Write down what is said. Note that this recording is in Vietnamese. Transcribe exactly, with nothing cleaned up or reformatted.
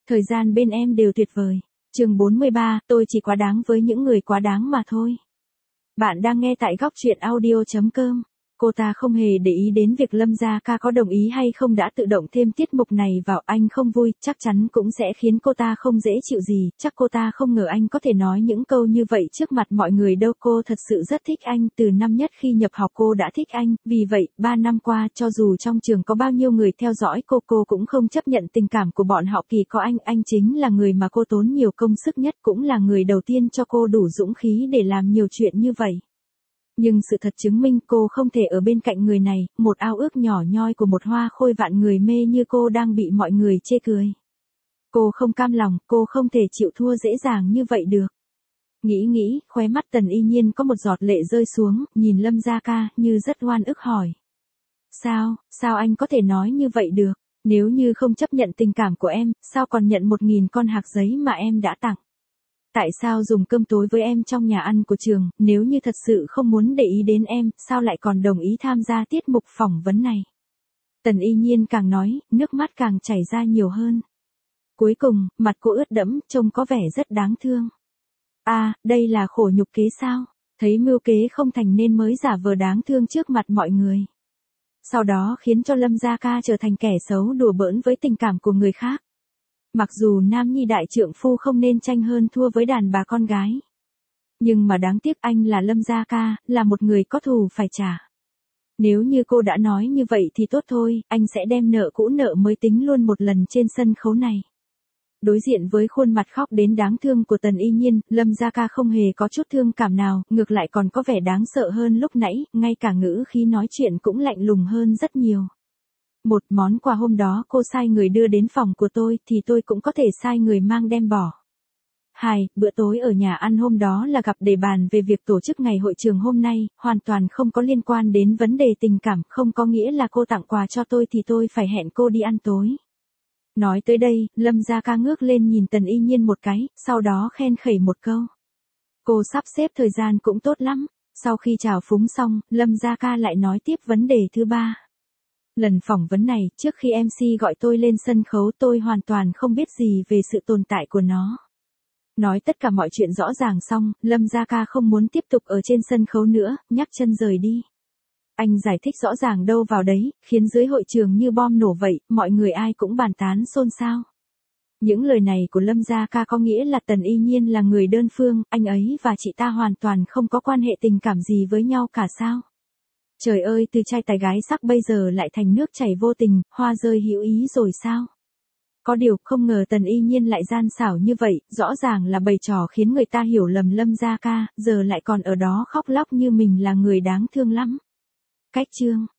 Thời gian bên em đều tuyệt vời. Chương bốn mươi ba, tôi chỉ quá đáng với những người quá đáng mà thôi. Bạn đang nghe tại góc truyện audio chấm com. Cô ta không hề để ý đến việc Lâm Gia Ca có đồng ý hay không đã tự động thêm tiết mục này vào. Anh không vui, chắc chắn cũng sẽ khiến cô ta không dễ chịu gì. Chắc cô ta không ngờ anh có thể nói những câu như vậy trước mặt mọi người đâu. Cô thật sự rất thích anh, từ năm nhất khi nhập học cô đã thích anh. Vì vậy, ba năm qua cho dù trong trường có bao nhiêu người theo dõi cô, cô cũng không chấp nhận tình cảm của bọn họ. Kỳ có anh, anh chính là người mà cô tốn nhiều công sức nhất, cũng là người đầu tiên cho cô đủ dũng khí để làm nhiều chuyện như vậy. Nhưng sự thật chứng minh cô không thể ở bên cạnh người này, một ao ước nhỏ nhoi của một hoa khôi vạn người mê như cô đang bị mọi người chê cười. Cô không cam lòng, cô không thể chịu thua dễ dàng như vậy được. Nghĩ nghĩ, khóe mắt Tần Y Nhiên có một giọt lệ rơi xuống, nhìn Lâm Gia Ca, như rất oan ức hỏi. Sao, sao anh có thể nói như vậy được? Nếu như không chấp nhận tình cảm của em, sao còn nhận một nghìn con hạc giấy mà em đã tặng? Tại sao dùng cơm tối với em trong nhà ăn của trường, nếu như thật sự không muốn để ý đến em, sao lại còn đồng ý tham gia tiết mục phỏng vấn này? Tần Y Nhiên càng nói, nước mắt càng chảy ra nhiều hơn. Cuối cùng, mặt cô ướt đẫm, trông có vẻ rất đáng thương. À, đây là khổ nhục kế sao? Thấy mưu kế không thành nên mới giả vờ đáng thương trước mặt mọi người. Sau đó khiến cho Lâm Gia Ca trở thành kẻ xấu đùa bỡn với tình cảm của người khác. Mặc dù nam nhi đại trượng phu không nên tranh hơn thua với đàn bà con gái. Nhưng mà đáng tiếc anh là Lâm Gia Ca, là một người có thù phải trả. Nếu như cô đã nói như vậy thì tốt thôi, anh sẽ đem nợ cũ nợ mới tính luôn một lần trên sân khấu này. Đối diện với khuôn mặt khóc đến đáng thương của Tần Y Nhiên, Lâm Gia Ca không hề có chút thương cảm nào, ngược lại còn có vẻ đáng sợ hơn lúc nãy, ngay cả ngữ khí nói chuyện cũng lạnh lùng hơn rất nhiều. Một, món quà hôm đó cô sai người đưa đến phòng của tôi thì tôi cũng có thể sai người mang đem bỏ. Hai, bữa tối ở nhà ăn hôm đó là gặp để bàn về việc tổ chức ngày hội trường hôm nay, hoàn toàn không có liên quan đến vấn đề tình cảm, không có nghĩa là cô tặng quà cho tôi thì tôi phải hẹn cô đi ăn tối. Nói tới đây, Lâm Gia Ca ngước lên nhìn Tần Y Nhiên một cái, sau đó khen khẩy một câu. Cô sắp xếp thời gian cũng tốt lắm. Sau khi chào phúng xong, Lâm Gia Ca lại nói tiếp vấn đề thứ ba. Lần phỏng vấn này, trước khi em xê gọi tôi lên sân khấu tôi hoàn toàn không biết gì về sự tồn tại của nó. Nói tất cả mọi chuyện rõ ràng xong, Lâm Gia Ca không muốn tiếp tục ở trên sân khấu nữa, nhắc chân rời đi. Anh giải thích rõ ràng đâu vào đấy, khiến dưới hội trường như bom nổ vậy, mọi người ai cũng bàn tán xôn xao. Những lời này của Lâm Gia Ca có nghĩa là Tần Y Nhiên là người đơn phương, anh ấy và chị ta hoàn toàn không có quan hệ tình cảm gì với nhau cả sao? Trời ơi, từ trai tài gái sắc bây giờ lại thành nước chảy vô tình, hoa rơi hữu ý rồi sao? Có điều, không ngờ Tần Y Nhiên lại gian xảo như vậy, rõ ràng là bày trò khiến người ta hiểu lầm Lâm Gia Ca, giờ lại còn ở đó khóc lóc như mình là người đáng thương lắm. Cách chương